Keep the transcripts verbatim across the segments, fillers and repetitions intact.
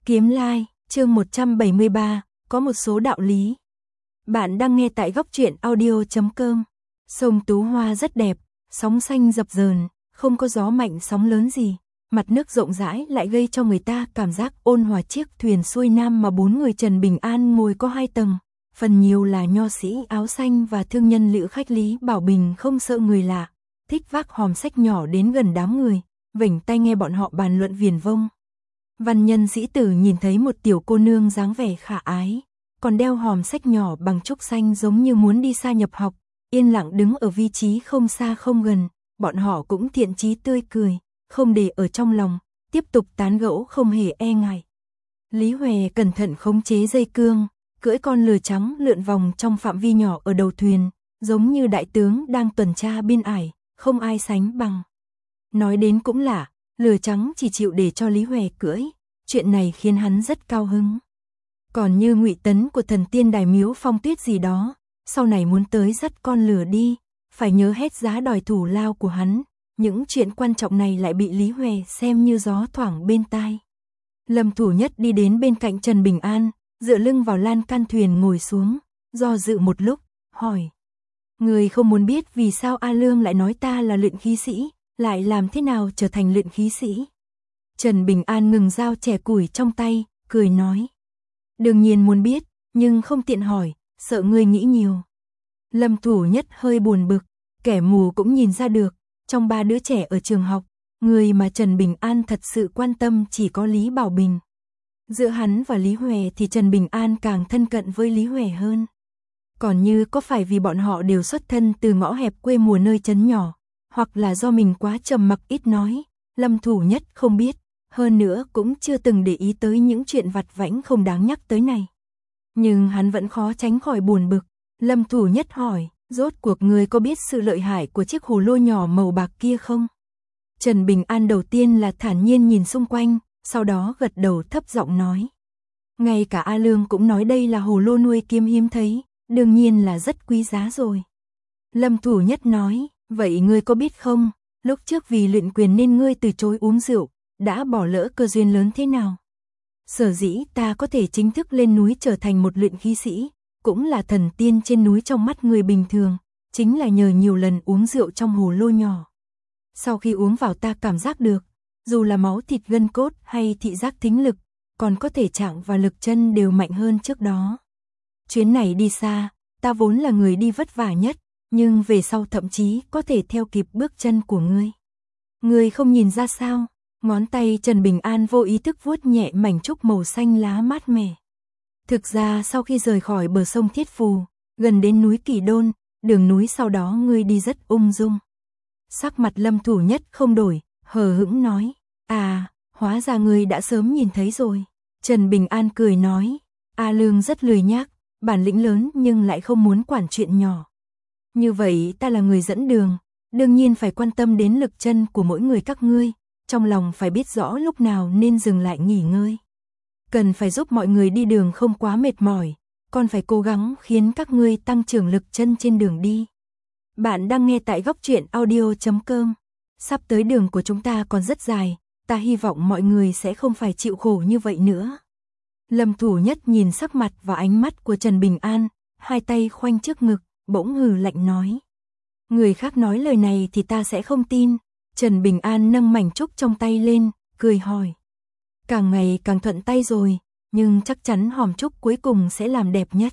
Kiếm Lai, chương một trăm bảy mươi ba, có một số đạo lý. Bạn đang nghe tại góc truyện audio chấm com. Sông Tú Hoa rất đẹp, sóng xanh dập dờn, không có gió mạnh sóng lớn gì. Mặt nước rộng rãi lại gây cho người ta cảm giác ôn hòa. Chiếc thuyền xuôi nam mà bốn người Trần Bình An ngồi có hai tầng, phần nhiều là nho sĩ áo xanh và thương nhân lữ khách Lý Bảo Bình không sợ người lạ, thích vác hòm sách nhỏ đến gần đám người, vểnh tai nghe bọn họ bàn luận viển vông. Văn nhân sĩ tử nhìn thấy một tiểu cô nương dáng vẻ khả ái, còn đeo hòm sách nhỏ bằng trúc xanh giống như muốn đi xa nhập học, yên lặng đứng ở vị trí không xa không gần, bọn họ cũng thiện chí tươi cười, không để ở trong lòng, tiếp tục tán gẫu không hề e ngại. Lý Huệ cẩn thận khống chế dây cương, cưỡi con lừa trắng lượn vòng trong phạm vi nhỏ ở đầu thuyền, giống như đại tướng đang tuần tra biên ải, không ai sánh bằng. Nói đến cũng lạ, lừa trắng chỉ chịu để cho Lý Huệ cưỡi, chuyện này khiến hắn rất cao hứng. Còn như Ngụy Tấn của thần tiên Đài Miếu Phong Tuyết gì đó, sau này muốn tới dắt con lừa đi, phải nhớ hết giá đòi thủ lao của hắn, những chuyện quan trọng này lại bị Lý Huệ xem như gió thoảng bên tai. Lâm Thủ Nhất đi đến bên cạnh Trần Bình An, dựa lưng vào lan can thuyền ngồi xuống, do dự một lúc, hỏi: "Người không muốn biết vì sao A Lương lại nói ta là luyện khí sĩ, lại làm thế nào trở thành luyện khí sĩ?" Trần Bình An ngừng dao chẻ củi trong tay, cười nói: "Đương nhiên muốn biết, nhưng không tiện hỏi, sợ ngươi nghĩ nhiều." Lâm Thủ Nhất hơi buồn bực, kẻ mù cũng nhìn ra được, trong ba đứa trẻ ở trường học, người mà Trần Bình An thật sự quan tâm chỉ có Lý Bảo Bình. Giữa hắn và Lý Huệ thì Trần Bình An càng thân cận với Lý Huệ hơn. Còn như có phải vì bọn họ đều xuất thân từ ngõ hẹp quê mùa nơi trấn nhỏ, hoặc là do mình quá trầm mặc ít nói, Lâm Thủ Nhất không biết, hơn nữa cũng chưa từng để ý tới những chuyện vặt vãnh không đáng nhắc tới này. Nhưng hắn vẫn khó tránh khỏi buồn bực. Lâm Thủ Nhất hỏi: "Rốt cuộc người có biết sự lợi hại của chiếc hồ lô nhỏ màu bạc kia không?" Trần Bình An đầu tiên là thản nhiên nhìn xung quanh, sau đó gật đầu thấp giọng nói: "Ngay cả A Lương cũng nói đây là hồ lô nuôi kiếm hiếm thấy, đương nhiên là rất quý giá rồi." Lâm Thủ Nhất nói: "Vậy ngươi có biết không, lúc trước vì luyện quyền nên ngươi từ chối uống rượu, đã bỏ lỡ cơ duyên lớn thế nào? Sở dĩ ta có thể chính thức lên núi trở thành một luyện khí sĩ, cũng là thần tiên trên núi trong mắt người bình thường, chính là nhờ nhiều lần uống rượu trong hồ lô nhỏ. Sau khi uống vào ta cảm giác được, dù là máu thịt gân cốt hay thị giác thính lực, còn có thể trạng và lực chân đều mạnh hơn trước đó. Chuyến này đi xa, ta vốn là người đi vất vả nhất, nhưng về sau thậm chí có thể theo kịp bước chân của ngươi. Ngươi không nhìn ra sao?" Ngón tay Trần Bình An vô ý thức vuốt nhẹ mảnh trúc màu xanh lá mát mẻ. Thực ra sau khi rời khỏi bờ sông Thiết Phù, gần đến núi Kỳ Đôn, đường núi sau đó ngươi đi rất ung dung. Sắc mặt Lâm Thủ Nhất không đổi, hờ hững nói: "À, hóa ra ngươi đã sớm nhìn thấy rồi." Trần Bình An cười nói: "A Lương rất lười nhác, bản lĩnh lớn nhưng lại không muốn quản chuyện nhỏ. Như vậy ta là người dẫn đường, đương nhiên phải quan tâm đến lực chân của mỗi người các ngươi, trong lòng phải biết rõ lúc nào nên dừng lại nghỉ ngơi. Cần phải giúp mọi người đi đường không quá mệt mỏi, còn phải cố gắng khiến các ngươi tăng trưởng lực chân trên đường đi." Bạn đang nghe tại góc truyện audio chấm com. Sắp tới đường của chúng ta còn rất dài, ta hy vọng mọi người sẽ không phải chịu khổ như vậy nữa. Lâm Thủ Nhất nhìn sắc mặt và ánh mắt của Trần Bình An, hai tay khoanh trước ngực, bỗng hừ lạnh nói: "Người khác nói lời này thì ta sẽ không tin." Trần Bình An nâng mảnh trúc trong tay lên, cười hỏi: "Càng ngày càng thuận tay rồi, nhưng chắc chắn hòm trúc cuối cùng sẽ làm đẹp nhất.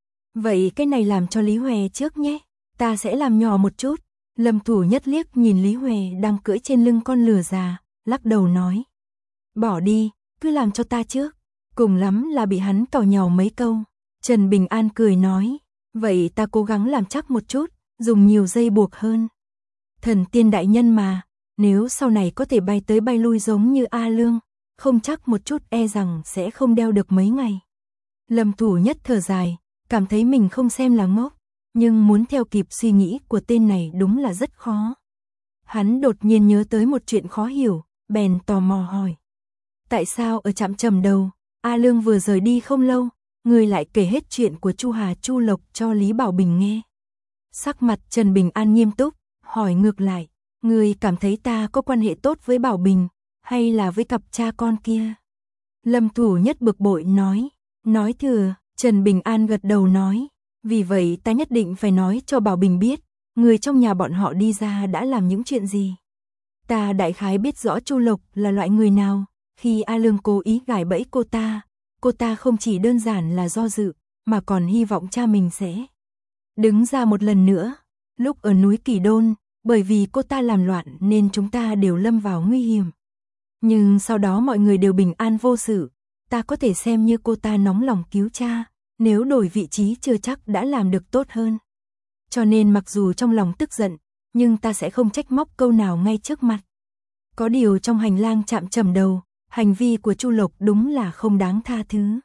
Vậy cái này làm cho Lý Huệ trước nhé, ta sẽ làm nhỏ một chút." Lâm Thủ Nhất liếc nhìn Lý Huệ đang cưỡi trên lưng con lừa già, lắc đầu nói: "Bỏ đi, cứ làm cho ta trước, cùng lắm là bị hắn càu nhàu mấy câu." Trần Bình An cười nói: "Vậy ta cố gắng làm chắc một chút, dùng nhiều dây buộc hơn. Thần tiên đại nhân mà, nếu sau này có thể bay tới bay lui giống như A Lương, không chắc một chút e rằng sẽ không đeo được mấy ngày." Lâm Thủ Nhất thở dài, cảm thấy mình không xem là ngốc, nhưng muốn theo kịp suy nghĩ của tên này đúng là rất khó. Hắn đột nhiên nhớ tới một chuyện khó hiểu, bèn tò mò hỏi: "Tại sao ở trạm Trầm Đầu, A Lương vừa rời đi không lâu, người lại kể hết chuyện của Chu Hà Chu Lộc cho Lý Bảo Bình nghe?" Sắc mặt Trần Bình An nghiêm túc, hỏi ngược lại: "Người cảm thấy ta có quan hệ tốt với Bảo Bình, hay là với cặp cha con kia?" Lâm Thủ Nhất bực bội nói. Nói thừa, Trần Bình An gật đầu nói. Vì vậy ta nhất định phải nói cho Bảo Bình biết, người trong nhà bọn họ đi ra đã làm những chuyện gì. Ta đại khái biết rõ Chu Lộc là loại người nào, khi A Lương cố ý gài bẫy cô ta, cô ta không chỉ đơn giản là do dự, mà còn hy vọng cha mình sẽ đứng ra một lần nữa. Lúc ở núi Kỳ Đôn, bởi vì cô ta làm loạn nên chúng ta đều lâm vào nguy hiểm. Nhưng sau đó mọi người đều bình an vô sự, ta có thể xem như cô ta nóng lòng cứu cha, nếu đổi vị trí chưa chắc đã làm được tốt hơn. Cho nên mặc dù trong lòng tức giận, nhưng ta sẽ không trách móc câu nào ngay trước mặt. Có điều trong hành lang chạm trầm đầu, hành vi của Chu Lộc đúng là không đáng tha thứ.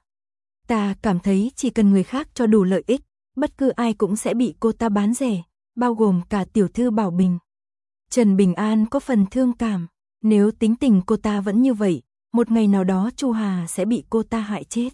Ta cảm thấy chỉ cần người khác cho đủ lợi ích, bất cứ ai cũng sẽ bị cô ta bán rẻ, bao gồm cả tiểu thư Bảo Bình. Trần Bình An có phần thương cảm, nếu tính tình cô ta vẫn như vậy, một ngày nào đó Chu Hà sẽ bị cô ta hại chết.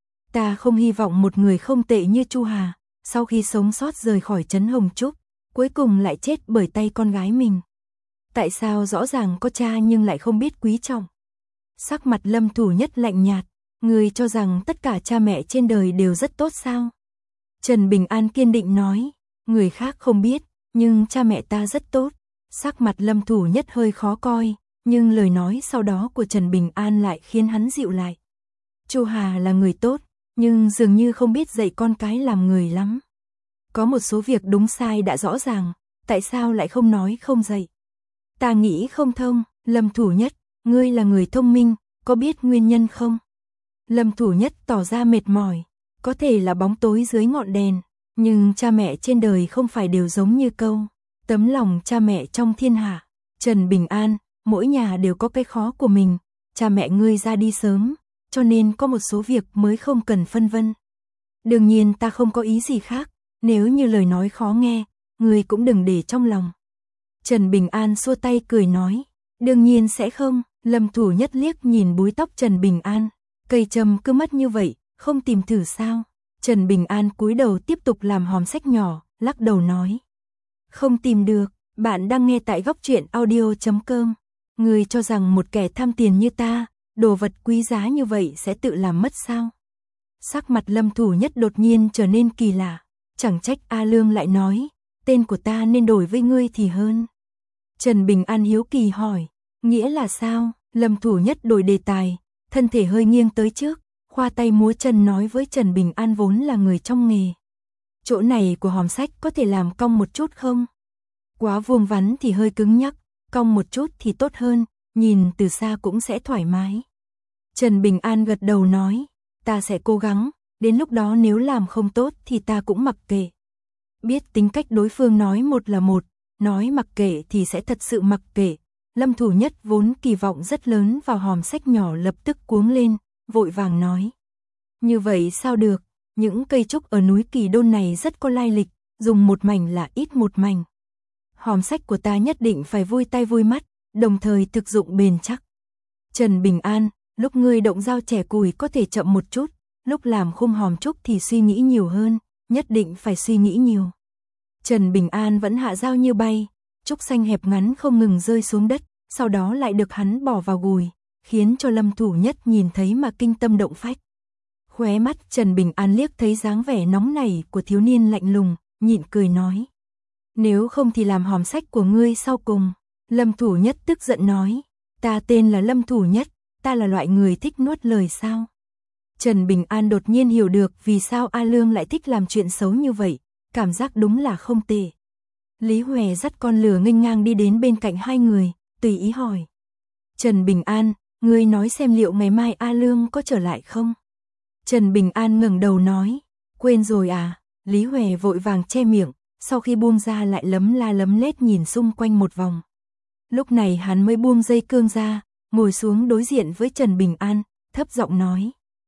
Ta không hy vọng một người không tệ như Chu Hà, sau khi sống sót rời khỏi trấn Hồng Trúc, cuối cùng lại chết bởi tay con gái mình. Tại sao rõ ràng có cha nhưng lại không biết quý trọng? Sắc mặt Lâm Thủ Nhất lạnh nhạt, người cho rằng tất cả cha mẹ trên đời đều rất tốt sao? Trần Bình An kiên định nói, người khác không biết, nhưng cha mẹ ta rất tốt. Sắc mặt Lâm Thủ Nhất hơi khó coi, nhưng lời nói sau đó của Trần Bình An lại khiến hắn dịu lại. Chu Hà là người tốt, nhưng dường như không biết dạy con cái làm người lắm. Có một số việc đúng sai đã rõ ràng, tại sao lại không nói không dạy? Ta nghĩ không thông. Lâm Thủ Nhất, ngươi là người thông minh, có biết nguyên nhân không? Lâm Thủ Nhất tỏ ra mệt mỏi, có thể là bóng tối dưới ngọn đèn, nhưng cha mẹ trên đời không phải đều giống như câu tấm lòng cha mẹ trong thiên hạ. Trần Bình An, mỗi nhà đều có cái khó của mình, cha mẹ ngươi ra đi sớm, cho nên có một số việc mới không cần phân vân. Đương nhiên ta không có ý gì khác, nếu như lời nói khó nghe, ngươi cũng đừng để trong lòng. Trần Bình An xua tay cười nói, đương nhiên sẽ không. Lâm Thủ Nhất liếc nhìn búi tóc Trần Bình An, cây châm cứ mất như vậy, không tìm thử sao? Trần Bình An cúi đầu tiếp tục làm hòm sách nhỏ, lắc đầu nói, không tìm được. Bạn đang nghe tại góc truyện audio chấm com. Người cho rằng một kẻ tham tiền như ta, đồ vật quý giá như vậy sẽ tự làm mất sao? Sắc mặt Lâm Thủ Nhất đột nhiên trở nên kỳ lạ, chẳng trách A Lương lại nói, tên của ta nên đổi với ngươi thì hơn. Trần Bình An hiếu kỳ hỏi, nghĩa là sao? Lâm Thủ Nhất đổi đề tài, thân thể hơi nghiêng tới trước, khoa tay múa chân nói với Trần Bình An vốn là người trong nghề. Chỗ này của hòm sách có thể làm cong một chút không? Quá vuông vắn thì hơi cứng nhắc, cong một chút thì tốt hơn, nhìn từ xa cũng sẽ thoải mái. Trần Bình An gật đầu nói, ta sẽ cố gắng, đến lúc đó nếu làm không tốt thì ta cũng mặc kệ. Biết tính cách đối phương nói một là một, nói mặc kệ thì sẽ thật sự mặc kệ. Lâm Thủ Nhất vốn kỳ vọng rất lớn vào hòm sách nhỏ lập tức cuống lên, vội vàng nói. Như vậy sao được, những cây trúc ở núi Kỳ Đôn này rất có lai lịch, dùng một mảnh là ít một mảnh. Hòm sách của ta nhất định phải vui tay vui mắt, đồng thời thực dụng bền chắc. Trần Bình An, lúc ngươi động dao chẻ củi có thể chậm một chút, lúc làm khung hòm trúc thì suy nghĩ nhiều hơn, nhất định phải suy nghĩ nhiều. Trần Bình An vẫn hạ dao như bay, trúc xanh hẹp ngắn không ngừng rơi xuống đất, sau đó lại được hắn bỏ vào gùi, khiến cho Lâm Thủ Nhất nhìn thấy mà kinh tâm động phách. Khóe mắt Trần Bình An liếc thấy dáng vẻ nóng nảy của thiếu niên lạnh lùng, nhịn cười nói. Nếu không thì làm hòm sách của ngươi sau cùng. Lâm Thủ Nhất tức giận nói, ta tên là Lâm Thủ Nhất, ta là loại người thích nuốt lời sao? Trần Bình An đột nhiên hiểu được vì sao A Lương lại thích làm chuyện xấu như vậy, cảm giác đúng là không tệ. Lý Huệ dắt con lừa nghênh ngang đi đến bên cạnh hai người, tùy ý hỏi. Trần Bình An, ngươi nói xem liệu ngày mai A Lương có trở lại không? Trần Bình An ngẩng đầu nói, quên rồi à? Lý Huệ vội vàng che miệng, sau khi buông ra lại lấm la lấm lét nhìn xung quanh một vòng. Lúc này hắn mới buông dây cương ra, ngồi xuống đối diện với Trần Bình An, thấp giọng nói.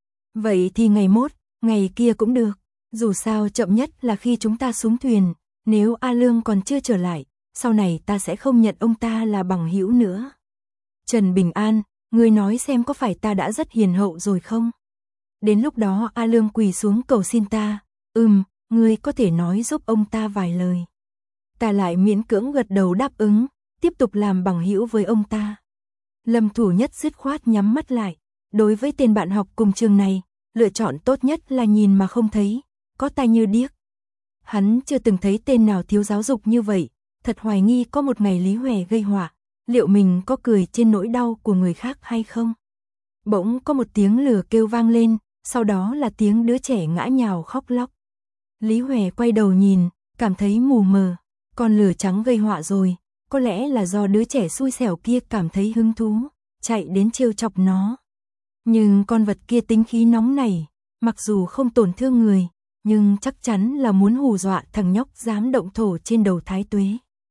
Vậy thì ngày mốt, ngày kia cũng được, dù sao chậm nhất là khi chúng ta xuống thuyền, nếu A Lương còn chưa trở lại, sau này ta sẽ không nhận ông ta là bằng hữu nữa. Trần Bình An, ngươi nói xem có phải ta đã rất hiền hậu rồi không? Đến lúc đó A Lương quỳ xuống cầu xin ta, ừm, ngươi có thể nói giúp ông ta vài lời. Ta lại miễn cưỡng gật đầu đáp ứng, tiếp tục làm bằng hữu với ông ta. Lâm Thủ Nhất dứt khoát nhắm mắt lại, Đối với tên bạn học cùng trường này, lựa chọn tốt nhất là nhìn mà không thấy, có tai như điếc. Hắn chưa từng thấy tên nào thiếu giáo dục như vậy, thật hoài nghi có một ngày Lý Huệ gây họa, liệu mình có cười trên nỗi đau của người khác hay không? Bỗng có một tiếng lửa kêu vang lên, sau đó là tiếng đứa trẻ ngã nhào khóc lóc. Lý Huệ quay đầu nhìn, cảm thấy mù mờ, con lửa trắng gây họa rồi, có lẽ là do đứa trẻ xui xẻo kia cảm thấy hứng thú, chạy đến trêu chọc nó. Nhưng con vật kia tính khí nóng nảy, mặc dù không tổn thương người, nhưng chắc chắn là muốn hù dọa thằng nhóc dám động thổ trên đầu Thái Tuế.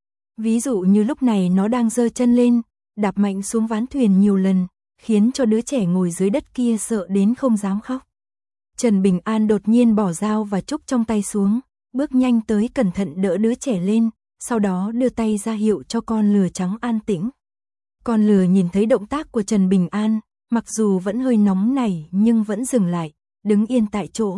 Ví dụ như lúc này nó đang giơ chân lên, đạp mạnh xuống ván thuyền nhiều lần, khiến cho đứa trẻ ngồi dưới đất kia sợ đến không dám khóc. Trần Bình An đột nhiên bỏ dao và trúc trong tay xuống, bước nhanh tới cẩn thận đỡ đứa trẻ lên, sau đó đưa tay ra hiệu cho con lừa trắng an tĩnh. Con lừa nhìn thấy động tác của Trần Bình An, mặc dù vẫn hơi nóng nảy nhưng vẫn dừng lại, đứng yên tại chỗ.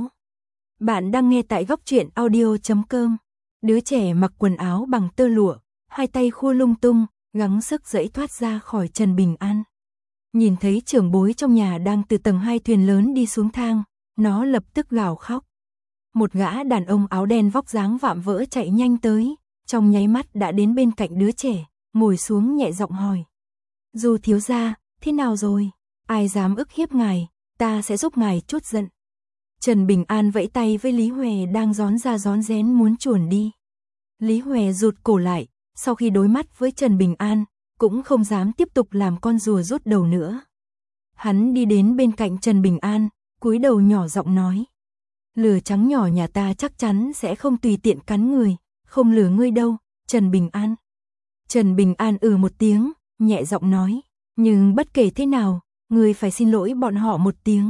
Bạn đang nghe tại góc truyện audio chấm com. Đứa trẻ mặc quần áo bằng tơ lụa, hai tay khua lung tung, gắng sức giãy thoát ra khỏi Trần Bình An. Nhìn thấy trưởng bối trong nhà đang từ tầng hai thuyền lớn đi xuống thang, nó lập tức gào khóc. Một gã đàn ông áo đen vóc dáng vạm vỡ chạy nhanh tới, trong nháy mắt đã đến bên cạnh đứa trẻ, ngồi xuống nhẹ giọng hỏi. Du thiếu gia, thế nào rồi? Ai dám ức hiếp ngài, ta sẽ giúp ngài chút giận. Trần Bình An vẫy tay với Lý Huệ đang rón ra rón rén muốn chuồn đi. Lý Huệ rụt cổ lại, sau khi đối mắt với Trần Bình An, cũng không dám tiếp tục làm con rùa rút đầu nữa. Hắn đi đến bên cạnh Trần Bình An, cúi đầu nhỏ giọng nói. Lừa trắng nhỏ nhà ta chắc chắn sẽ không tùy tiện cắn người, không lừa ngươi đâu, Trần Bình An. Trần Bình An ừ một tiếng, nhẹ giọng nói, nhưng bất kể thế nào, ngươi phải xin lỗi bọn họ một tiếng.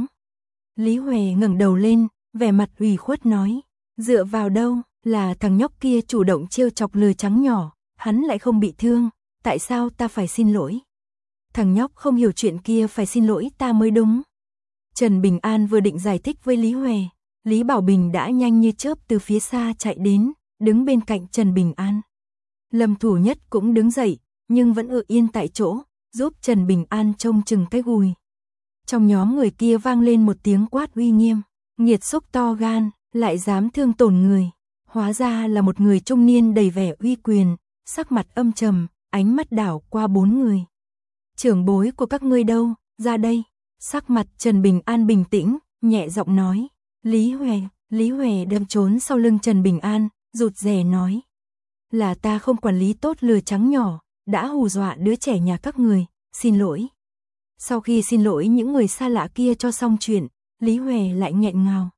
Lý Huệ ngẩng đầu lên, vẻ mặt ủy khuất nói, dựa vào đâu, là thằng nhóc kia chủ động trêu chọc lừa trắng nhỏ, hắn lại không bị thương, tại sao ta phải xin lỗi? Thằng nhóc không hiểu chuyện kia phải xin lỗi ta mới đúng. Trần Bình An vừa định giải thích với Lý Huệ, Lý Bảo Bình đã nhanh như chớp từ phía xa chạy đến, đứng bên cạnh Trần Bình An. Lâm Thủ Nhất cũng đứng dậy, nhưng vẫn ở yên tại chỗ, giúp Trần Bình An trông chừng cái gùi. Trong nhóm người kia vang lên một tiếng quát uy nghiêm, nghiệt xúc to gan, lại dám thương tổn người. Hóa ra là một người trung niên đầy vẻ uy quyền, sắc mặt âm trầm, ánh mắt đảo qua bốn người. Trưởng bối của các ngươi đâu, ra đây. Sắc mặt Trần Bình An bình tĩnh, nhẹ giọng nói. Lý Huệ, Lý Huệ đâm trốn sau lưng Trần Bình An, rụt rè nói. Là ta không quản lý tốt lừa trắng nhỏ, đã hù dọa đứa trẻ nhà các người, xin lỗi. Sau khi xin lỗi những người xa lạ kia cho xong chuyện, Lý Huệ lại nghẹn ngào.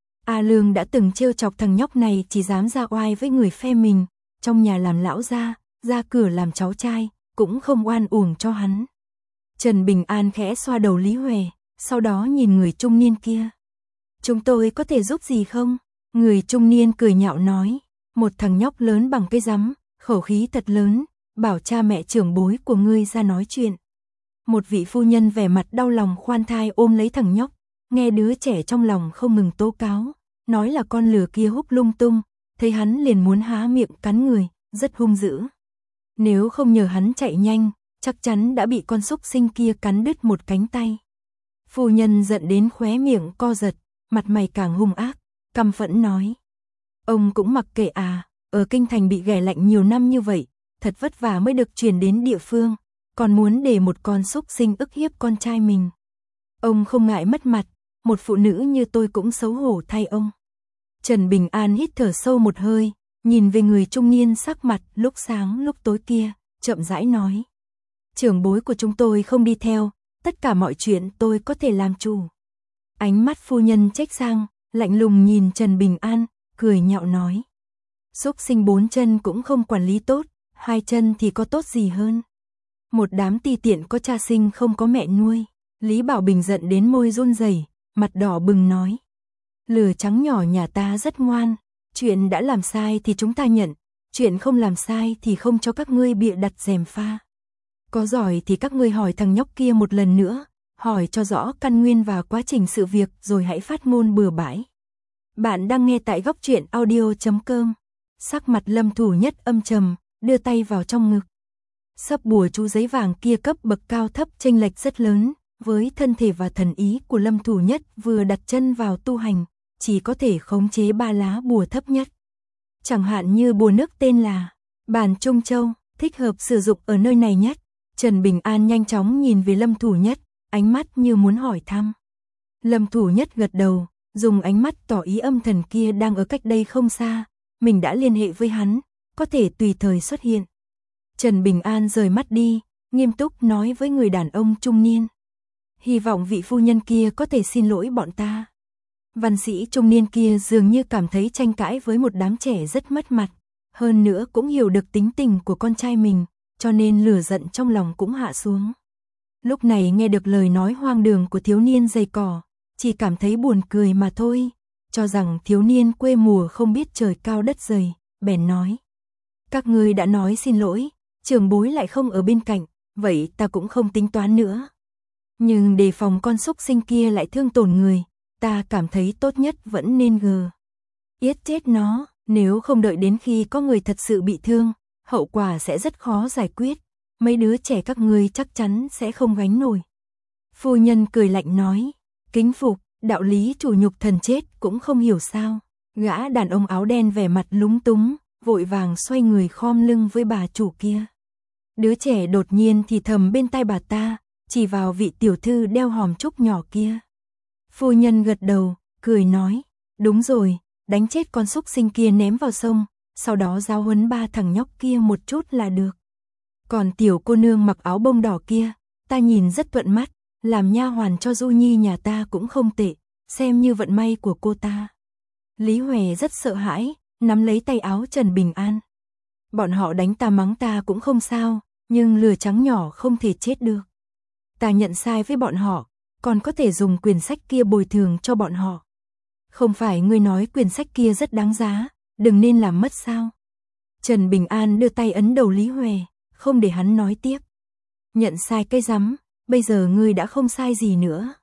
A Lương đã từng trêu chọc thằng nhóc này chỉ dám ra oai với người phe mình, trong nhà làm lão gia, ra cửa làm cháu trai, cũng không oan uổng cho hắn. Trần Bình An khẽ xoa đầu Lý Huệ, sau đó nhìn người trung niên kia. Chúng tôi có thể giúp gì không? Người trung niên cười nhạo nói, một thằng nhóc lớn bằng cái rắm, khẩu khí thật lớn, bảo cha mẹ trưởng bối của ngươi ra nói chuyện. Một vị phu nhân vẻ mặt đau lòng khoan thai ôm lấy thằng nhóc, nghe đứa trẻ trong lòng không ngừng tố cáo, nói là con lừa kia húc lung tung, thấy hắn liền muốn há miệng cắn người, rất hung dữ. Nếu không nhờ hắn chạy nhanh, chắc chắn đã bị con súc sinh kia cắn đứt một cánh tay. Phu nhân giận đến khóe miệng co giật, mặt mày càng hung ác, căm phẫn nói. Ông cũng mặc kệ à, ở kinh thành bị ghẻ lạnh nhiều năm như vậy, thật vất vả mới được chuyển đến địa phương, còn muốn để một con súc sinh ức hiếp con trai mình. Ông không ngại mất mặt, một phụ nữ như tôi cũng xấu hổ thay ông. Trần Bình An hít thở sâu một hơi, nhìn về người trung niên sắc mặt lúc sáng lúc tối kia, chậm rãi nói. Trưởng bối của chúng tôi không đi theo, tất cả mọi chuyện tôi có thể làm chủ. Ánh mắt phu nhân trách sang, lạnh lùng nhìn Trần Bình An, cười nhạo nói. Súc sinh bốn chân cũng không quản lý tốt, hai chân thì có tốt gì hơn. Một đám ti tiện có cha sinh không có mẹ nuôi. Lý Bảo Bình giận đến môi run rẩy, mặt đỏ bừng nói. Lừa trắng nhỏ nhà ta rất ngoan, chuyện đã làm sai thì chúng ta nhận, chuyện không làm sai thì không cho các ngươi bịa đặt gièm pha. Có giỏi thì các ngươi hỏi thằng nhóc kia một lần nữa, hỏi cho rõ căn nguyên và quá trình sự việc rồi hãy phát ngôn bừa bãi. Bạn đang nghe tại góc truyện audio chấm com. Sắc mặt Lâm Thủ Nhất âm trầm, đưa tay vào trong ngực. Sấp bùa chú giấy vàng kia cấp bậc cao thấp chênh lệch rất lớn, với thân thể và thần ý của Lâm Thủ Nhất vừa đặt chân vào tu hành, chỉ có thể khống chế ba lá bùa thấp nhất. Chẳng hạn như bùa nước tên là Bàn Trung Châu, thích hợp sử dụng ở nơi này nhất. Trần Bình An nhanh chóng nhìn về Lâm Thủ Nhất, ánh mắt như muốn hỏi thăm. Lâm Thủ Nhất gật đầu, dùng ánh mắt tỏ ý âm thần kia đang ở cách đây không xa, mình đã liên hệ với hắn, có thể tùy thời xuất hiện. Trần Bình An rời mắt đi, nghiêm túc nói với người đàn ông trung niên. Hy vọng vị phu nhân kia có thể xin lỗi bọn ta. Văn sĩ trung niên kia dường như cảm thấy tranh cãi với một đám trẻ rất mất mặt, hơn nữa cũng hiểu được tính tình của con trai mình, cho nên lửa giận trong lòng cũng hạ xuống. Lúc này nghe được lời nói hoang đường của thiếu niên dày cỏ, chỉ cảm thấy buồn cười mà thôi, cho rằng thiếu niên quê mùa không biết trời cao đất dày, bèn nói. Các ngươi đã nói xin lỗi, trưởng bối lại không ở bên cạnh, vậy ta cũng không tính toán nữa. Nhưng đề phòng con súc sinh kia lại thương tổn người, ta cảm thấy tốt nhất vẫn nên gờ. Yết chết nó, nếu không đợi đến khi có người thật sự bị thương, hậu quả sẽ rất khó giải quyết, mấy đứa trẻ các ngươi chắc chắn sẽ không gánh nổi. Phu nhân cười lạnh nói, kính phục, đạo lý chủ nhục thần chết cũng không hiểu sao. Gã đàn ông áo đen vẻ mặt lúng túng, vội vàng xoay người khom lưng với bà chủ kia. Đứa trẻ đột nhiên thì thầm bên tai bà ta, chỉ vào vị tiểu thư đeo hòm trúc nhỏ kia. Phu nhân gật đầu, cười nói, đúng rồi, đánh chết con súc sinh kia ném vào sông, sau đó giáo huấn ba thằng nhóc kia một chút là được. Còn tiểu cô nương mặc áo bông đỏ kia, ta nhìn rất thuận mắt, làm nha hoàn cho Du Nhi nhà ta cũng không tệ, xem như vận may của cô ta. Lý Huệ rất sợ hãi, nắm lấy tay áo Trần Bình An. Bọn họ đánh ta mắng ta cũng không sao, nhưng lừa trắng nhỏ không thể chết được. Ta nhận sai với bọn họ, còn có thể dùng quyển sách kia bồi thường cho bọn họ. Không phải ngươi nói quyển sách kia rất đáng giá, đừng nên làm mất sao? Trần Bình An đưa tay ấn đầu Lý Huệ, không để hắn nói tiếp. Nhận sai cái rắm, bây giờ ngươi đã không sai gì nữa.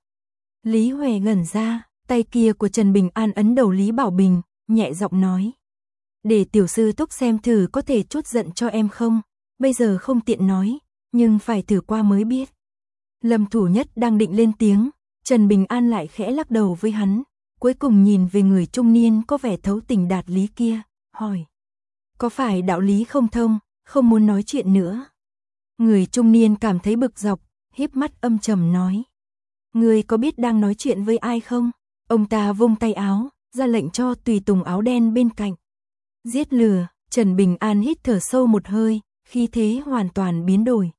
Lý Huệ ngẩn ra, tay kia của Trần Bình An ấn đầu Lý Bảo Bình, nhẹ giọng nói. Để tiểu sư thúc xem thử có thể chút giận cho em không, bây giờ không tiện nói, nhưng phải thử qua mới biết. Lâm Thủ Nhất đang định lên tiếng, Trần Bình An lại khẽ lắc đầu với hắn, cuối cùng nhìn về người trung niên có vẻ thấu tình đạt lý kia, hỏi. Có phải đạo lý không thông, không muốn nói chuyện nữa? Người trung niên cảm thấy bực dọc, híp mắt âm trầm nói. Ngươi có biết đang nói chuyện với ai không? Ông ta vung tay áo, ra lệnh cho tùy tùng áo đen bên cạnh. Giết lừa, Trần Bình An hít thở sâu một hơi, khí thế hoàn toàn biến đổi.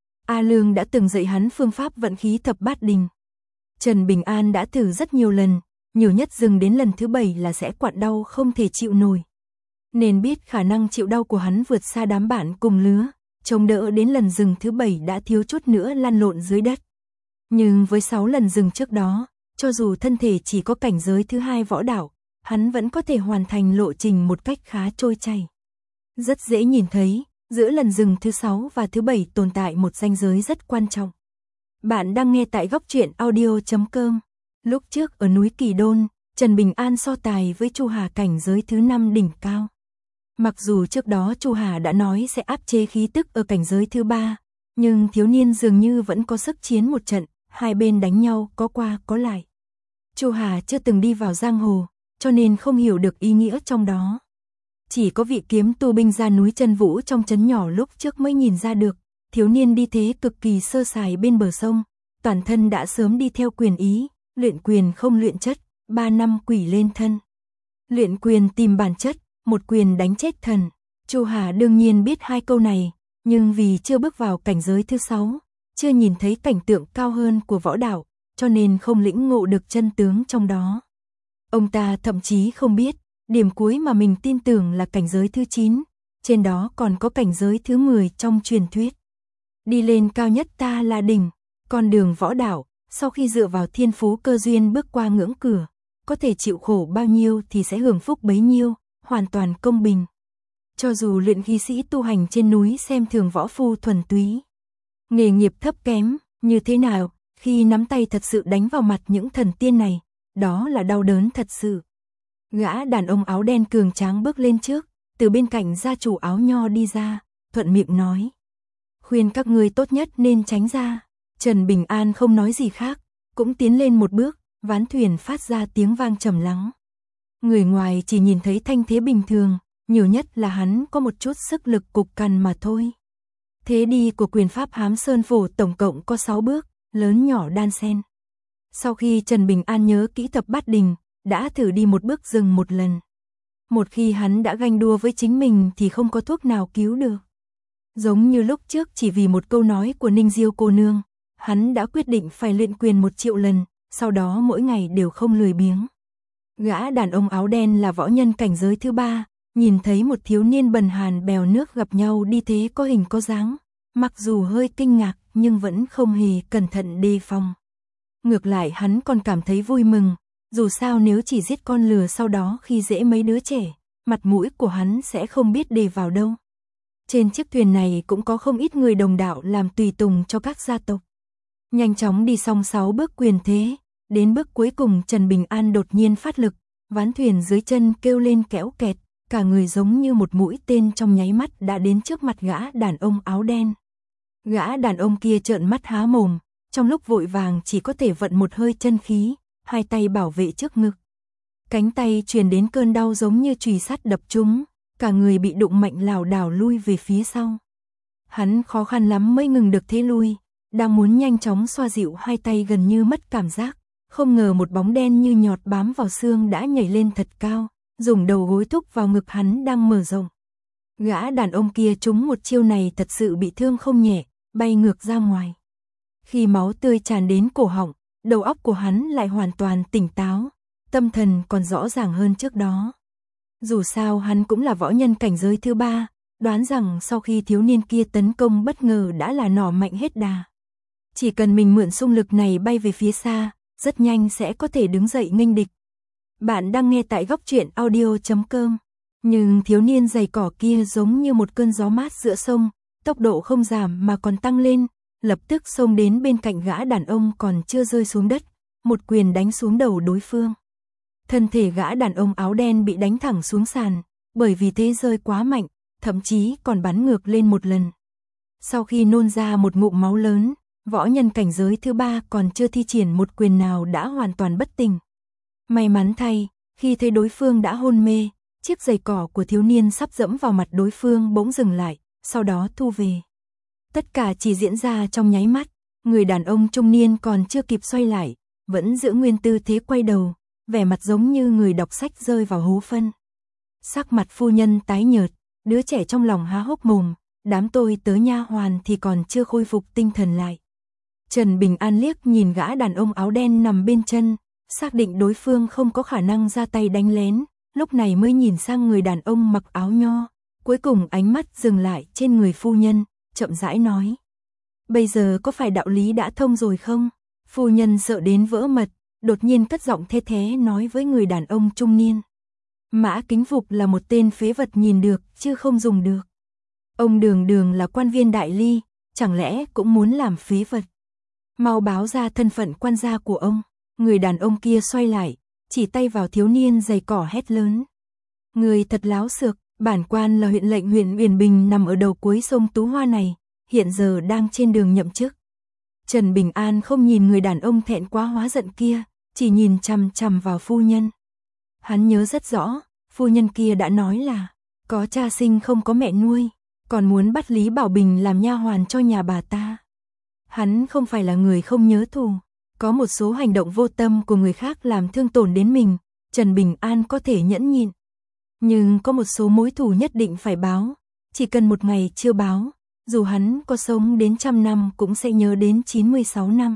A Lương đã từng dạy hắn phương pháp vận khí thập bát đình. Trần Bình An đã thử rất nhiều lần, nhiều nhất dừng đến lần thứ bảy là sẽ quặn đau không thể chịu nổi. Nên biết khả năng chịu đau của hắn vượt xa đám bạn cùng lứa, chống đỡ đến lần dừng thứ bảy đã thiếu chút nữa lăn lộn dưới đất. Nhưng với sáu lần dừng trước đó, cho dù thân thể chỉ có cảnh giới thứ hai võ đạo, hắn vẫn có thể hoàn thành lộ trình một cách khá trôi chảy. Rất dễ nhìn thấy, giữa lần dừng thứ sáu và thứ bảy tồn tại một ranh giới rất quan trọng. Bạn đang nghe tại góc truyện audio chấm com. Lúc trước ở núi Kỳ Đôn, Trần Bình An so tài với Chu Hà cảnh giới thứ năm đỉnh cao. Mặc dù trước đó Chu Hà đã nói sẽ áp chế khí tức ở cảnh giới thứ ba, nhưng thiếu niên dường như vẫn có sức chiến một trận, hai bên đánh nhau có qua có lại. Chu Hà chưa từng đi vào giang hồ, cho nên không hiểu được ý nghĩa trong đó. Chỉ có vị kiếm tu binh ra núi Chân Vũ trong trấn nhỏ lúc trước mới nhìn ra được, thiếu niên đi thế cực kỳ sơ sài bên bờ sông, toàn thân đã sớm đi theo quyền ý, luyện quyền không luyện chất, ba năm quỷ lên thân. Luyện quyền tìm bản chất, một quyền đánh chết thần. Chu Hà đương nhiên biết hai câu này, nhưng vì chưa bước vào cảnh giới thứ sáu, chưa nhìn thấy cảnh tượng cao hơn của võ đạo, cho nên không lĩnh ngộ được chân tướng trong đó. Ông ta thậm chí không biết, điểm cuối mà mình tin tưởng là cảnh giới thứ chín, trên đó còn có cảnh giới thứ mười trong truyền thuyết. Đi lên cao nhất ta là đỉnh, con đường võ đạo, sau khi dựa vào thiên phú cơ duyên bước qua ngưỡng cửa, có thể chịu khổ bao nhiêu thì sẽ hưởng phúc bấy nhiêu, hoàn toàn công bình. Cho dù luyện khí sĩ tu hành trên núi xem thường võ phu thuần túy, nghề nghiệp thấp kém, như thế nào, khi nắm tay thật sự đánh vào mặt những thần tiên này, đó là đau đớn thật sự. Gã đàn ông áo đen cường tráng bước lên trước, từ bên cạnh gia chủ áo nho đi ra, thuận miệng nói. Khuyên các ngươi tốt nhất nên tránh ra. Trần Bình An không nói gì khác, cũng tiến lên một bước, ván thuyền phát ra tiếng vang trầm lắng. Người ngoài chỉ nhìn thấy thanh thế bình thường, nhiều nhất là hắn có một chút sức lực cục cằn mà thôi. Thế đi của quyền pháp Hám Sơn Phổ tổng cộng có sáu bước, lớn nhỏ đan xen. Sau khi Trần Bình An nhớ kỹ thập bát đình, đã thử đi một bước dừng một lần. Một khi hắn đã ganh đua với chính mình thì không có thuốc nào cứu được. Giống như lúc trước chỉ vì một câu nói của Ninh Diêu cô nương, hắn đã quyết định phải luyện quyền một triệu lần, sau đó mỗi ngày đều không lười biếng. Gã đàn ông áo đen là võ nhân cảnh giới thứ ba, nhìn thấy một thiếu niên bần hàn bèo nước gặp nhau đi thế có hình có dáng, mặc dù hơi kinh ngạc nhưng vẫn không hề cẩn thận đề phòng. Ngược lại hắn còn cảm thấy vui mừng, dù sao nếu chỉ giết con lừa sau đó khi dễ mấy đứa trẻ, mặt mũi của hắn sẽ không biết đề vào đâu. Trên chiếc thuyền này cũng có không ít người đồng đạo làm tùy tùng cho các gia tộc. Nhanh chóng đi xong sáu bước quyền thế, đến bước cuối cùng Trần Bình An đột nhiên phát lực, ván thuyền dưới chân kêu lên kéo kẹt, cả người giống như một mũi tên trong nháy mắt đã đến trước mặt gã đàn ông áo đen. Gã đàn ông kia trợn mắt há mồm, trong lúc vội vàng chỉ có thể vận một hơi chân khí, hai tay bảo vệ trước ngực. Cánh tay truyền đến cơn đau giống như chùy sắt đập trúng, cả người bị đụng mạnh lảo đảo lui về phía sau. Hắn khó khăn lắm mới ngừng được thế lui, đang muốn nhanh chóng xoa dịu hai tay gần như mất cảm giác, không ngờ một bóng đen như nhọt bám vào xương đã nhảy lên thật cao, dùng đầu gối thúc vào ngực hắn đang mở rộng. Gã đàn ông kia trúng một chiêu này thật sự bị thương không nhẹ, bay ngược ra ngoài. Khi máu tươi tràn đến cổ họng, đầu óc của hắn lại hoàn toàn tỉnh táo, tâm thần còn rõ ràng hơn trước đó. Dù sao hắn cũng là võ nhân cảnh giới thứ ba, đoán rằng sau khi thiếu niên kia tấn công bất ngờ đã là nỏ mạnh hết đà. Chỉ cần mình mượn xung lực này bay về phía xa, rất nhanh sẽ có thể đứng dậy nghênh địch. Bạn đang nghe tại góc truyện audio chấm com. Nhưng thiếu niên giày cỏ kia giống như một cơn gió mát giữa sông, tốc độ không giảm mà còn tăng lên, lập tức xông đến bên cạnh gã đàn ông còn chưa rơi xuống đất, một quyền đánh xuống đầu đối phương. Thân thể gã đàn ông áo đen bị đánh thẳng xuống sàn, bởi vì thế rơi quá mạnh, thậm chí còn bắn ngược lên một lần. Sau khi nôn ra một ngụm máu lớn, võ nhân cảnh giới thứ ba còn chưa thi triển một quyền nào đã hoàn toàn bất tỉnh. May mắn thay, khi thấy đối phương đã hôn mê, chiếc giày cỏ của thiếu niên sắp dẫm vào mặt đối phương bỗng dừng lại, sau đó thu về. Tất cả chỉ diễn ra trong nháy mắt, người đàn ông trung niên còn chưa kịp xoay lại, vẫn giữ nguyên tư thế quay đầu, vẻ mặt giống như người đọc sách rơi vào hố phân. Sắc mặt phu nhân tái nhợt, đứa trẻ trong lòng há hốc mồm, đám tôi tớ nha hoàn thì còn chưa khôi phục tinh thần lại. Trần Bình An liếc nhìn gã đàn ông áo đen nằm bên chân, xác định đối phương không có khả năng ra tay đánh lén, lúc này mới nhìn sang người đàn ông mặc áo nho, cuối cùng ánh mắt dừng lại trên người phu nhân, chậm rãi nói. Bây giờ có phải đạo lý đã thông rồi không? Phu nhân sợ đến vỡ mật, đột nhiên cất giọng thê thé nói với người đàn ông trung niên. Mã Kính Phục là một tên phế vật nhìn được, chứ không dùng được. Ông Đường Đường là quan viên đại ly, chẳng lẽ cũng muốn làm phế vật? Mau báo ra thân phận quan gia của ông. Người đàn ông kia xoay lại, chỉ tay vào thiếu niên giày cỏ hét lớn. Người thật láo xược, bản quan là huyện lệnh huyện Uyển Bình nằm ở đầu cuối sông Tú Hoa này, hiện giờ đang trên đường nhậm chức. Trần Bình An không nhìn người đàn ông thẹn quá hóa giận kia, chỉ nhìn chằm chằm vào phu nhân. Hắn nhớ rất rõ, phu nhân kia đã nói là có cha sinh không có mẹ nuôi, còn muốn bắt Lý Bảo Bình làm nha hoàn cho nhà bà ta. Hắn không phải là người không nhớ thù, có một số hành động vô tâm của người khác làm thương tổn đến mình, Trần Bình An có thể nhẫn nhịn. Nhưng có một số mối thù nhất định phải báo, chỉ cần một ngày chưa báo, dù hắn có sống đến trăm năm cũng sẽ nhớ đến chín mươi sáu năm.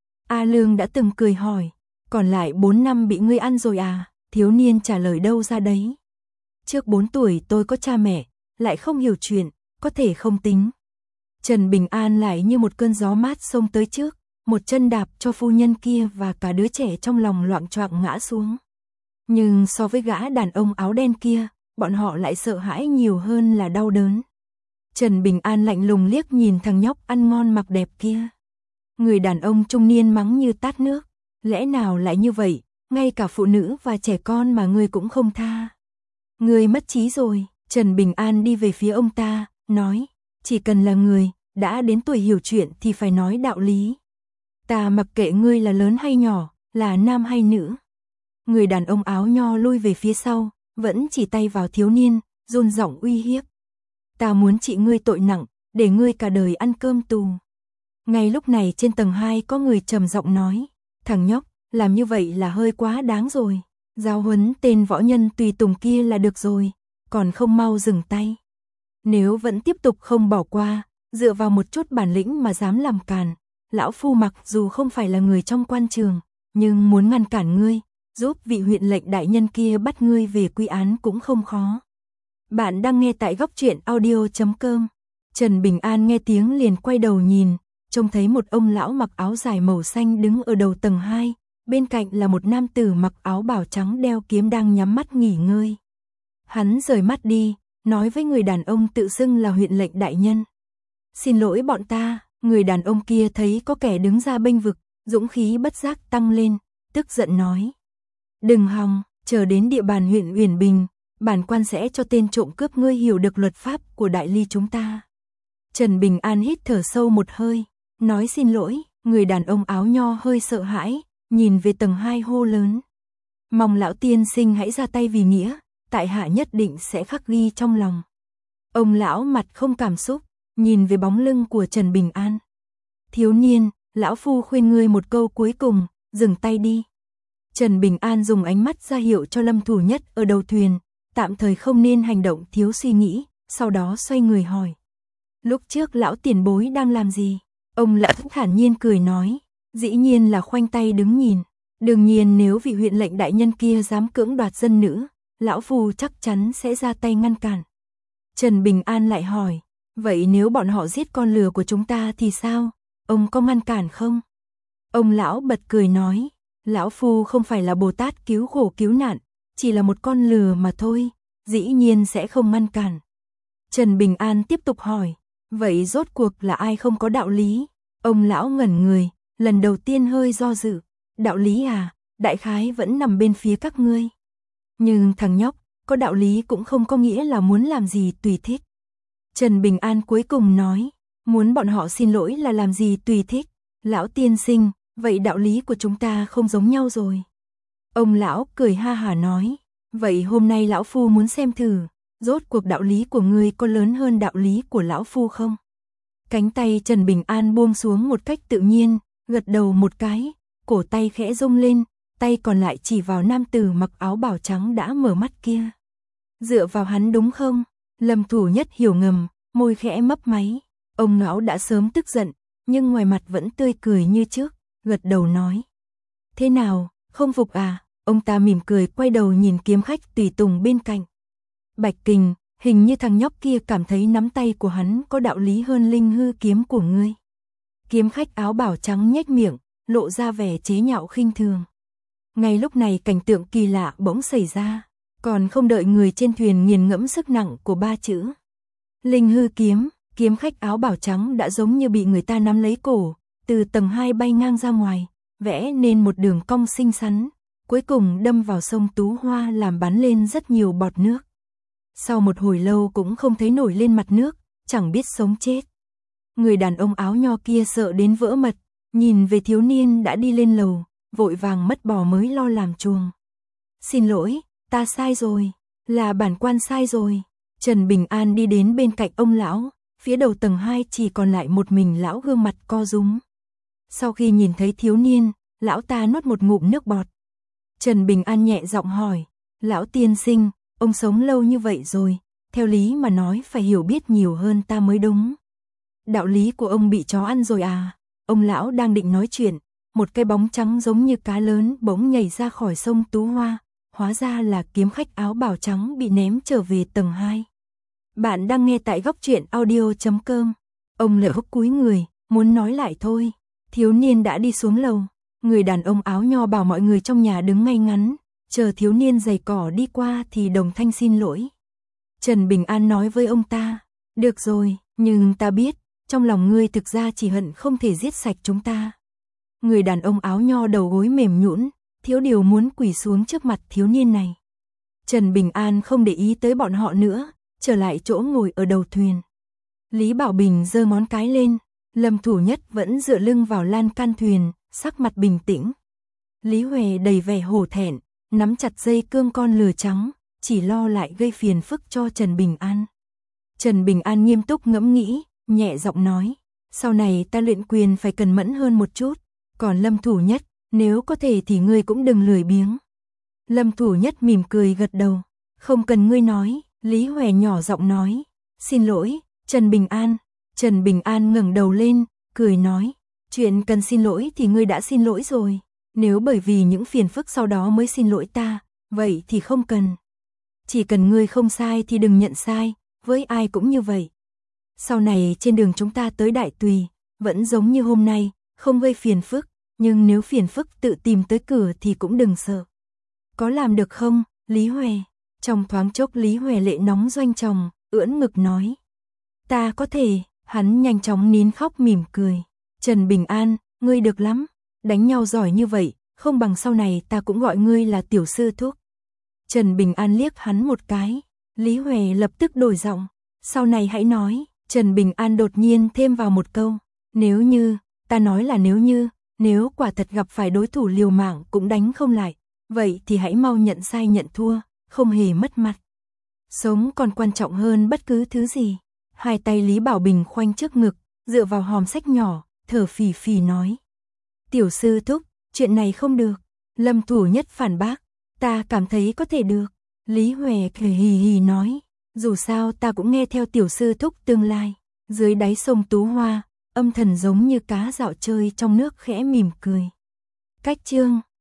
A Lương đã từng cười hỏi, còn lại bốn năm bị ngươi ăn rồi à? Thiếu niên trả lời đâu ra đấy. Trước bốn tuổi tôi có cha mẹ, lại không hiểu chuyện, có thể không tính. Trần Bình An lại như một cơn gió mát xông tới trước, một chân đạp cho phu nhân kia và cả đứa trẻ trong lòng loạng choạng ngã xuống. Nhưng so với gã đàn ông áo đen kia, bọn họ lại sợ hãi nhiều hơn là đau đớn. Trần Bình An lạnh lùng liếc nhìn thằng nhóc ăn ngon mặc đẹp kia. Người đàn ông trung niên mắng như tát nước, lẽ nào lại như vậy, ngay cả phụ nữ và trẻ con mà ngươi cũng không tha. Ngươi mất trí rồi. Trần Bình An đi về phía ông ta, nói, chỉ cần là người đã đến tuổi hiểu chuyện thì phải nói đạo lý, Ta mặc kệ ngươi là lớn hay nhỏ, là nam hay nữ. Người đàn ông áo nho lui về phía sau, vẫn chỉ tay vào thiếu niên, run giọng uy hiếp. Ta muốn trị ngươi tội nặng, để ngươi cả đời ăn cơm tù. Ngay lúc này trên tầng hai có người trầm giọng nói, thằng nhóc, làm như vậy là hơi quá đáng rồi. Giáo huấn tên võ nhân tùy tùng kia là được rồi, còn không mau dừng tay. Nếu vẫn tiếp tục không bỏ qua, dựa vào một chút bản lĩnh mà dám làm càn, lão phu mặc dù không phải là người trong quan trường, nhưng muốn ngăn cản ngươi, giúp vị huyện lệnh đại nhân kia bắt ngươi về quy án cũng không khó. Bạn đang nghe tại góc truyện audio chấm com. Trần Bình An nghe tiếng liền quay đầu nhìn, trông thấy một ông lão mặc áo dài màu xanh đứng ở đầu tầng hai, bên cạnh là một nam tử mặc áo bào trắng đeo kiếm đang nhắm mắt nghỉ ngơi. Hắn rời mắt đi, nói với người đàn ông tự xưng là huyện lệnh đại nhân. Xin lỗi bọn ta, người đàn ông kia thấy có kẻ đứng ra bênh vực, dũng khí bất giác tăng lên, tức giận nói. Đừng hòng, chờ đến địa bàn huyện Uyển Bình, bản quan sẽ cho tên trộm cướp ngươi hiểu được luật pháp của đại ly chúng ta. Trần Bình An hít thở sâu một hơi, nói xin lỗi, người đàn ông áo nho hơi sợ hãi, nhìn về tầng hai hô lớn. Mong lão tiên sinh hãy ra tay vì nghĩa, tại hạ nhất định sẽ khắc ghi trong lòng. Ông lão mặt không cảm xúc, nhìn về bóng lưng của Trần Bình An. Thiếu niên, lão phu khuyên ngươi một câu cuối cùng, dừng tay đi. Trần Bình An dùng ánh mắt ra hiệu cho Lâm Thủ Nhất ở đầu thuyền, tạm thời không nên hành động thiếu suy nghĩ, sau đó xoay người hỏi. Lúc trước lão tiền bối đang làm gì? Ông lão thản nhiên cười nói, dĩ nhiên là khoanh tay đứng nhìn. Đương nhiên nếu vị huyện lệnh đại nhân kia dám cưỡng đoạt dân nữ, lão phu chắc chắn sẽ ra tay ngăn cản. Trần Bình An lại hỏi, vậy nếu bọn họ giết con lừa của chúng ta thì sao? Ông có ngăn cản không? Ông lão bật cười nói, lão phu không phải là Bồ Tát cứu khổ cứu nạn, chỉ là một con lừa mà thôi, dĩ nhiên sẽ không ngăn cản. Trần Bình An tiếp tục hỏi, vậy rốt cuộc là ai không có đạo lý? Ông lão ngẩn người, lần đầu tiên hơi do dự, đạo lý à, đại khái vẫn nằm bên phía các ngươi. Nhưng thằng nhóc, có đạo lý cũng không có nghĩa là muốn làm gì tùy thích. Trần Bình An cuối cùng nói, muốn bọn họ xin lỗi là làm gì tùy thích. Lão tiên sinh, vậy đạo lý của chúng ta không giống nhau rồi. Ông lão cười ha hả nói, vậy hôm nay lão phu muốn xem thử, rốt cuộc đạo lý của ngươi có lớn hơn đạo lý của lão phu không? Cánh tay Trần Bình An buông xuống một cách tự nhiên, gật đầu một cái, cổ tay khẽ rung lên, tay còn lại chỉ vào nam tử mặc áo bào trắng đã mở mắt kia. Dựa vào hắn đúng không? Lâm Thủ Nhất hiểu ngầm, môi khẽ mấp máy. Ông lão đã sớm tức giận, nhưng ngoài mặt vẫn tươi cười như trước, gật đầu nói. Thế nào, không phục à? Ông ta mỉm cười quay đầu nhìn kiếm khách tùy tùng bên cạnh. Bạch Kình, hình như thằng nhóc kia cảm thấy nắm tay của hắn có đạo lý hơn linh hư kiếm của ngươi. Kiếm khách áo bào trắng nhếch miệng, lộ ra vẻ chế nhạo khinh thường. Ngay lúc này cảnh tượng kỳ lạ bỗng xảy ra, còn không đợi người trên thuyền nghiền ngẫm sức nặng của ba chữ linh hư kiếm, kiếm khách áo bào trắng đã giống như bị người ta nắm lấy cổ, từ tầng hai bay ngang ra ngoài, vẽ nên một đường cong xinh xắn, cuối cùng đâm vào sông Tú Hoa làm bắn lên rất nhiều bọt nước. Sau một hồi lâu cũng không thấy nổi lên mặt nước, chẳng biết sống chết. Người đàn ông áo nho kia sợ đến vỡ mật, nhìn về thiếu niên đã đi lên lầu, vội vàng mất bò mới lo làm chuồng. Xin lỗi, ta sai rồi, là bản quan sai rồi. Trần Bình An đi đến bên cạnh ông lão, phía đầu tầng hai chỉ còn lại một mình lão gương mặt co rúm. Sau khi nhìn thấy thiếu niên, lão ta nuốt một ngụm nước bọt. Trần Bình An nhẹ giọng hỏi, lão tiên sinh, ông sống lâu như vậy rồi, theo lý mà nói phải hiểu biết nhiều hơn ta mới đúng. Đạo lý của ông bị chó ăn rồi à? Ông lão đang định nói chuyện, một cái bóng trắng giống như cá lớn bỗng nhảy ra khỏi sông Tú Hoa, hóa ra là kiếm khách áo bào trắng bị ném trở về tầng hai. Bạn đang nghe tại góc truyện audio chấm com. Ông lỡ húc cúi người, muốn nói lại thôi. Thiếu niên đã đi xuống lầu, người đàn ông áo nho bảo mọi người trong nhà đứng ngay ngắn, chờ thiếu niên giày cỏ đi qua thì đồng thanh xin lỗi. Trần Bình An nói với ông ta, được rồi, nhưng ta biết, trong lòng ngươi thực ra chỉ hận không thể giết sạch chúng ta. Người đàn ông áo nho đầu gối mềm nhũn, thiếu điều muốn quỳ xuống trước mặt thiếu niên này. Trần Bình An không để ý tới bọn họ nữa, trở lại chỗ ngồi ở đầu thuyền. Lý Bảo Bình giơ ngón cái lên, Lâm Thủ Nhất vẫn dựa lưng vào lan can thuyền, sắc mặt bình tĩnh. Lý Huệ đầy vẻ hổ thẹn, nắm chặt dây cương con lừa trắng, chỉ lo lại gây phiền phức cho Trần Bình An. Trần Bình An nghiêm túc ngẫm nghĩ, nhẹ giọng nói, sau này ta luyện quyền phải cần mẫn hơn một chút, còn Lâm Thủ Nhất, nếu có thể thì ngươi cũng đừng lười biếng. Lâm Thủ Nhất mỉm cười gật đầu, không cần ngươi nói, Lý Huệ nhỏ giọng nói, xin lỗi, Trần Bình An. Trần Bình An ngẩng đầu lên, cười nói, chuyện cần xin lỗi thì ngươi đã xin lỗi rồi, nếu bởi vì những phiền phức sau đó mới xin lỗi ta, vậy thì không cần. Chỉ cần ngươi không sai thì đừng nhận sai, với ai cũng như vậy. Sau này trên đường chúng ta tới Đại Tùy, vẫn giống như hôm nay, không gây phiền phức, nhưng nếu phiền phức tự tìm tới cửa thì cũng đừng sợ. Có làm được không, Lý Huệ? Trong thoáng chốc Lý Huệ lệ nóng doanh chồng, ưỡn ngực nói. Ta có thể, hắn nhanh chóng nín khóc mỉm cười. Trần Bình An, ngươi được lắm, đánh nhau giỏi như vậy, không bằng sau này ta cũng gọi ngươi là tiểu sư thúc. Trần Bình An liếc hắn một cái, Lý Huệ lập tức đổi giọng, sau này hãy nói. Trần Bình An đột nhiên thêm vào một câu, nếu như, ta nói là nếu như, nếu quả thật gặp phải đối thủ liều mạng cũng đánh không lại, vậy thì hãy mau nhận sai nhận thua, không hề mất mặt. Sống còn quan trọng hơn bất cứ thứ gì. Hai tay Lý Bảo Bình khoanh trước ngực, dựa vào hòm sách nhỏ, thở phì phì nói. Tiểu sư thúc, chuyện này không được. Lâm Thủ Nhất phản bác, ta cảm thấy có thể được. Lý Huệ cười hì hì nói, dù sao ta cũng nghe theo tiểu sư thúc tương lai. Dưới đáy sông Tú Hoa, âm thần giống như cá dạo chơi trong nước khẽ mỉm cười. Cách chương